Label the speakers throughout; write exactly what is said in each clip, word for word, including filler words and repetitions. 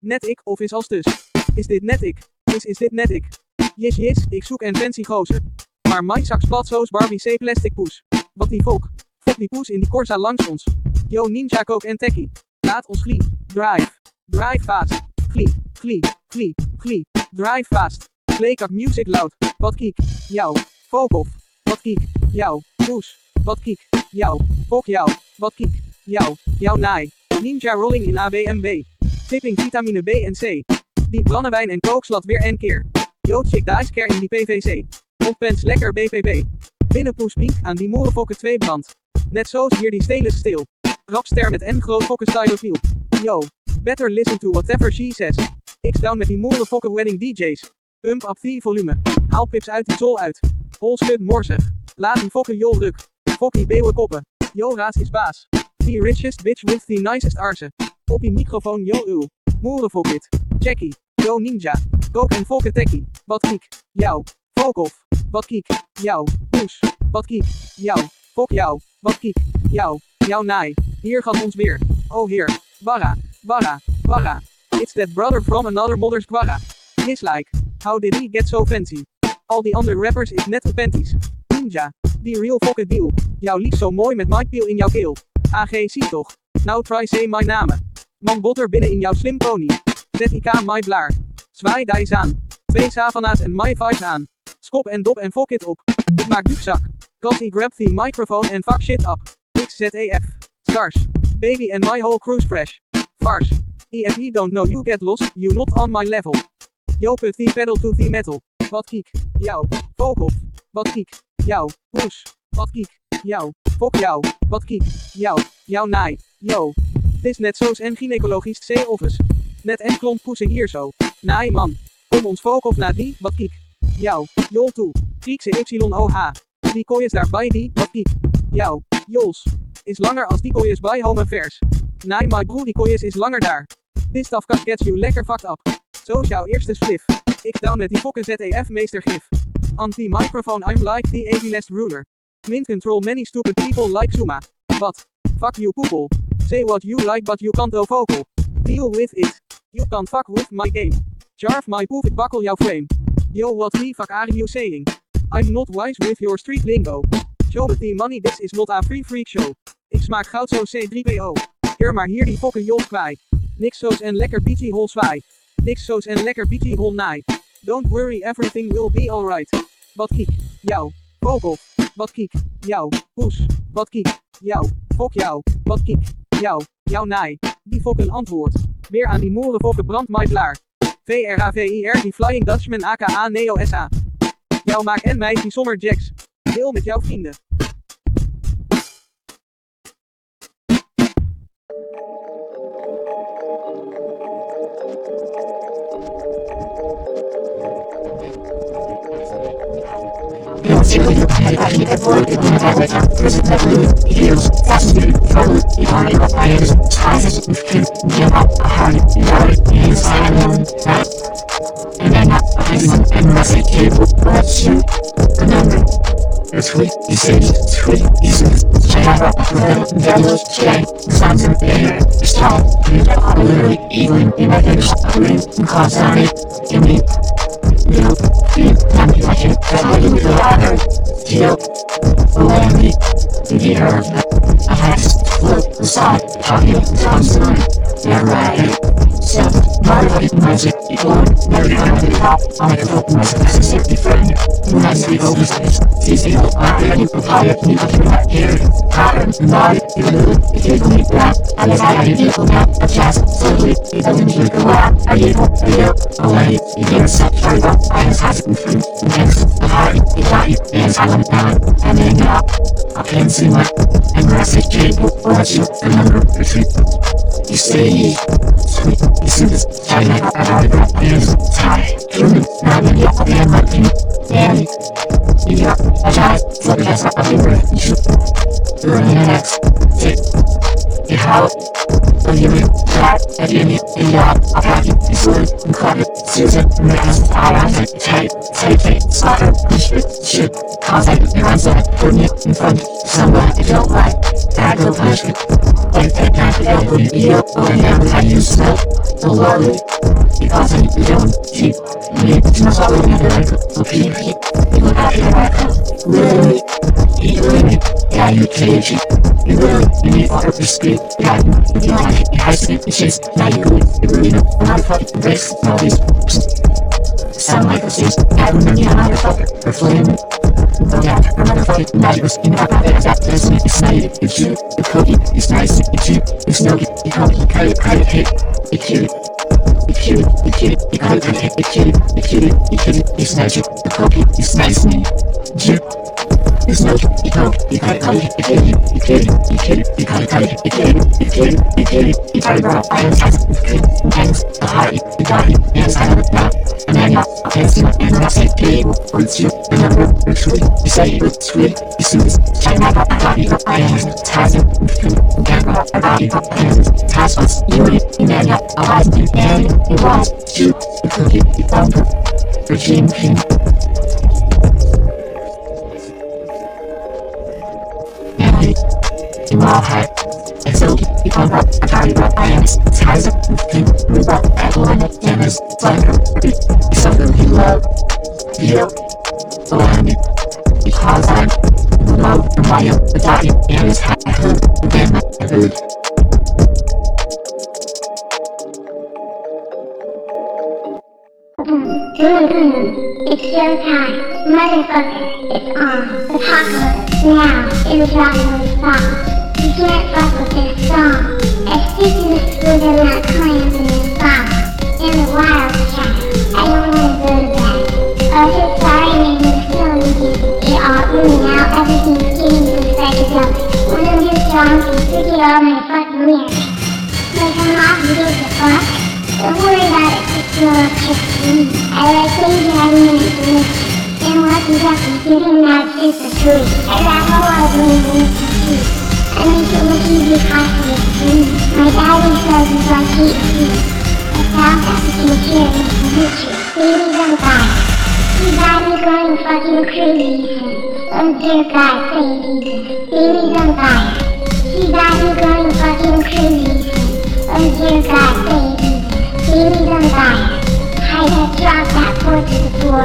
Speaker 1: Net ik, of is als dus. Is dit net ik? Is is dit net ik? Yes yes, ik zoek en fancy gozer. Maar Mike Saks platsoos Barbie C plastic poes. Wat die volk? Fok die poes in die Corsa langs ons. Yo ninja coke en techie. Laat ons glie. Drive. Drive fast. Glie. Glie. Glie. Glie. Drive fast. Playkak music loud. Wat kiek. Jou. Fok off. Wat kiek. Jou. Poes. Wat kiek. Jou. Fok jou. Wat kiek. Jou. Jou naai. Ninja rolling in A B M B. Tipping vitamine B en C. Die brandewijn en kookslat weer en keer. Yo chick dice care in die P V C. Ontpens lekker B V B. Binnenpoes pink aan die moerenfokken twee brand. Net zoals hier die stelen stil. Rapster met en groot fokken stylofiel. Yo. Better listen to whatever she says. X down met die moerenfokken wedding D J's. Pump up the volume. Haal pips uit die zol uit. Hol schud morsig. Laat die fokken jol ruk. Fok die beeuwen koppen. Yo raas is baas. The richest bitch with the nicest arse. Op die microfoon yo uw. Moerenfokket. Jackie. Yo ninja. Kook en fokken tekkie. Wat kiek. Jou. Fok off. Wat kiek. Jou. Poes. Wat kiek. Jou. Fok jou. Wat kiek. Jou. Jou naai. Hier gaat ons weer. Oh heer. Barra. Barra. Barra. It's that brother from another mother's guarra. Dislike. How did he get so fancy? Al die andere rappers is net panties. Ninja. Die real fokken deal. Jou lief zo mooi met Mike Peel in jouw keel. A G zie toch. Now try say my name. Man botter binnen in jouw slim pony. Z I K my blaar. Zwaai dijs aan. Twee savana's en my vibes aan. Skop en dop en fok it op. Ik maak dukzak. Cause grab the microphone en fuck shit up. X Z E F. Stars. Baby and my whole cruise crash. Farce. If he don't know you get lost, you not on my level. Yo put the pedal to the metal. Wat kiek. Jou. Fok off. Wat kiek. Jou. Poes. Wat kiek. Jou. Fok jou. Wat kiek. Jou. Jou naai. Yo. Dis net zo's en gynaecologisch C-office. Net en klomp poesen hier zo. Naai man. Kom ons fok of na die, wat kiek. Jou. Jol toe. Griekse Y O H. Die kooi is daar bij die, wat kiek. Jou. Jols. Is langer als die kooi is bij home vers. Naai my broer die kooi is, is langer daar. This stuff can get you lekker fucked up. Zo is jouw eerste spliff. Ik down met die fokken Z E F meester gif. On the microphone I'm like the A-list ruler. Mint control many stupid people like Zuma. What? Fuck you people. Say what you like but you can't go vocal. Deal with it. You can't fuck with my game. Jarf my poof ik bakkel jouw frame. Yo what the fuck are you saying? I'm not wise with your street lingo. Show with the money this is not a free freak show. Ik smaak goud zo C drie P O. Hier maar hier die fokken jol kwaai. Niks zo's en lekker beachy hol zwaai. Niks zo's en lekker beachy hol naai. Don't worry everything will be alright. Wat kiek. Jou. Fok off. Wat kiek. Jou. Poes. Wat kiek. Jou. Fok jou. Wat kiek. Jou. Jou naai. Die fokken antwoord. Weer aan die moerenfokken brand my blaar. V R A V I R die Flying Dutchman aka Neo S A. Jou maak en mij die Sommer Jacks. Deel met jouw vrienden.
Speaker 2: It's sweet, you say it's sweet, you say it's Java, the devil's J, the sons of the air, it's tall, you are literally even in my head, green, and cause on it, give me, you know, you not be like it, that's how you do the water, deal, away me, the earth, I had to flip the side, talking constantly, yeah, right, so, motivate magic, you go, never get out of the top, I make a fuck myself, that's a safety friend, who has to be overseas. Easy, I read you papaya, you can right here. Pattern, body, you lose, you can't go meet that. I guess I had you go now, a chance, slowly, you don't need to go out. Are you, are you, away, you get a set, carry up, I just has it in free, and next, the party, you got you, and I want it down, and then get up. I can't see my, and message cable, watch you, remember, retreat. You say, sweet, you see this, China, I got it, I am tired, human, now maybe I'll be in my opinion, yeah. Yeah, I tried, fuck it, that's not my favorite. You should do it in the next tick. You how? I'll give it, try, I give it, and yeah, I'll pack it, it's good, and cut it, Susan, and make us, I want it, tight, tight, tight, slaughter, and shit, shit, contact, and runs up, putting it in front of somewhere you don't like, that go punch it. Like that guy, you don't put it, you don't, or never, how you smell, the lovely. don't keep me to my soul and never like a P P. You look out here like a really, you really, yeah, you cage it. You really, you need water to speak. Yeah, you like it, you high speed, you chase. Now you good, you really know. I'm not fucking breaks, all these sound like a six. I remember you, I'm not a fucker, we're flaming. Oh yeah, I'm not a fucking magic in the back of the exact destiny. It's not it, it's you, the cookie, it's nice, it's cheap, it's no good, you can't, you can't, you can't hit, it's cute. You cute, you cute, you got it, you cute, you cute, you cute, it's magic, the cookie, it's nice, me, you. It's no joke, you can't, you got it, got it, you cute, you cute, you cute, you got it, got it, you cute, you cute, you cute, you got it, bro, I am tight, you cute, thanks, the heart, you got it, and I have it now, and then you're, I can't see my hand, and I say, hey, what it's you, remember, it's sweet, you say it's sweet, you see this, check my bro, I got it, I am tight, you can't bro, I got it, I am tight, once, you ready, you man, I was, you man, you was, you, the cookie, you found her, Regime King. You all had it's so you can't rock, I got it up, I am it's ties up, you move up, I go on it, and it's like it's something you love, feel, so I mean, because I'm love, and why I'm the daddy, and it's how I heard, again, I heard.
Speaker 3: Boom, boom, it's showtime, motherfucker, it's on, apocalypse, now, it's rockin' with songs. You can't fuck with this song. As sickness was in that clams in this box. In the wild chat, I don't wanna go to bed. Oh, so sorry, man, you're still music. It all booming out, everything's getting so psychedelic. One of your songs can forget all my fucking lyrics. Like I'm off, you give a fuck. Don't worry about it, it's still up just to me. I like things that I mean to miss. And lucky ducky, getting that just a truth. I rap a lot of women in this too. I make it look easy possible for me. My daddy says it's like heat food. A South African cheer is the picture. Babies on fire. See daddy going fucking crazy soon. Oh dear God, say Jesus. Babies on fire. See daddy going fucking crazy soon. Oh dear God, say Jesus. Babies on fire. Hide that, drop that board to the floor.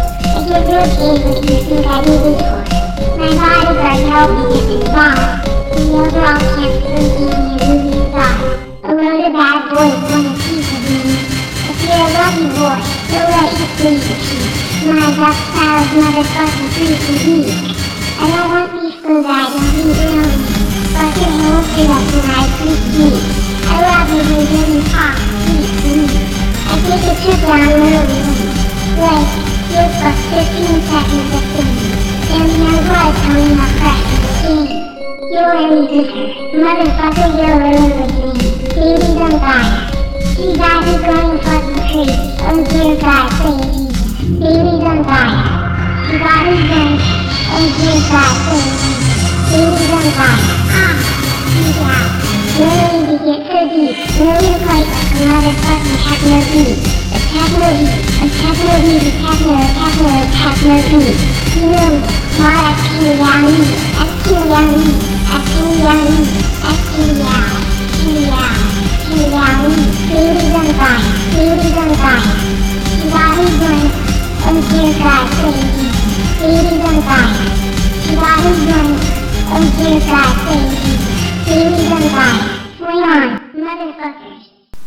Speaker 3: I get real gay, but you think I need it for. My bodyguard helped me get this bar. The overall can't really give me a movie star. A load of bad boys want a piece of me. If you're a lucky boy, they'll let you sleep with you. My duck salad motherfucking freaky weak. I don't want beef so that I don't eat real meat. Fuck your hamster up when I sleep deep. I love you when you talk sweet to me. I take a trip down memory lane. Like, you're fucked fifteen seconds of fame. And your blood coming up fresh to the game. You're a musicer, motherfucker, you're a remember me. Babies on fire. See daddy going fucking crazy. Oh dear God, say Jesus. Babies on fire. See daddy going. Oh dear God, say Jesus. Babies on fire. Ah, see out. No need to get so deep. No need to fight like a motherfucking techno beat. A techno beat. A techno beat. A techno, a techno, a techno beat. You know me. More S Q down me. S Q down me. S Q down me. S Q down. Q down. Q down me. Babies on fire. Babies on fire. See daddy going. Oh dear God, say Jesus. Babies on fire. See daddy going. Oh dear God, say Jesus. Babies on fire. Swing on, motherfuckers.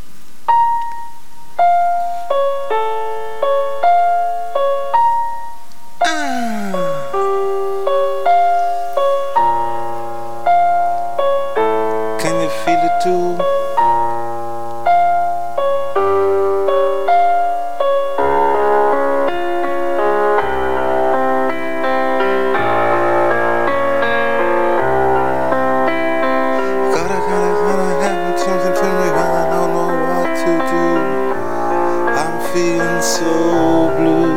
Speaker 4: Can you feel it too? Feeling so blue.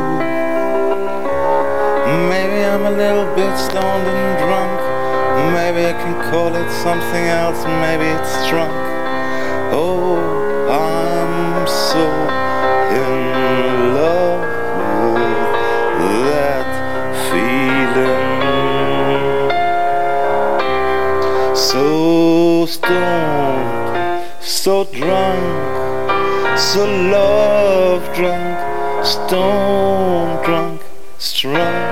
Speaker 4: Maybe I'm a little bit stoned and drunk. Maybe I can call it something else. Maybe it's drunk. Oh, I'm so in love with that feeling. So stoned, so drunk, so low. love drunk, stone drunk, strunk.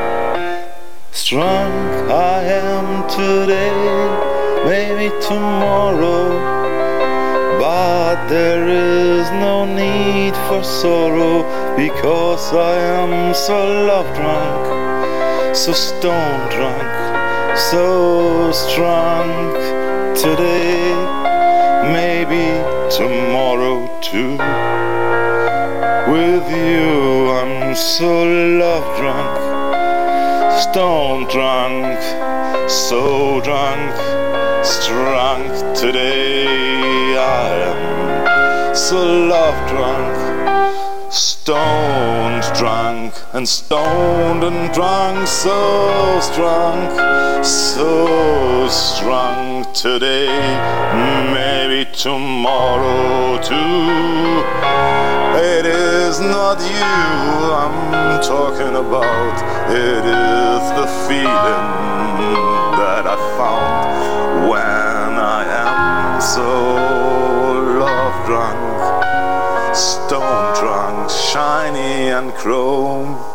Speaker 4: Strunk I am today, maybe tomorrow, but there is no need for sorrow, because I am so love drunk, so stone drunk, so strunk today, maybe tomorrow too. With you I'm so love drunk, stone drunk, so drunk, strunk today. I am so love drunk, stoned drunk, and stoned and drunk, so strunk, so strunk today, maybe tomorrow too. It is not you I'm talking about, it is the feeling that I found when I am so love drunk, stone drunk, shiny and chrome.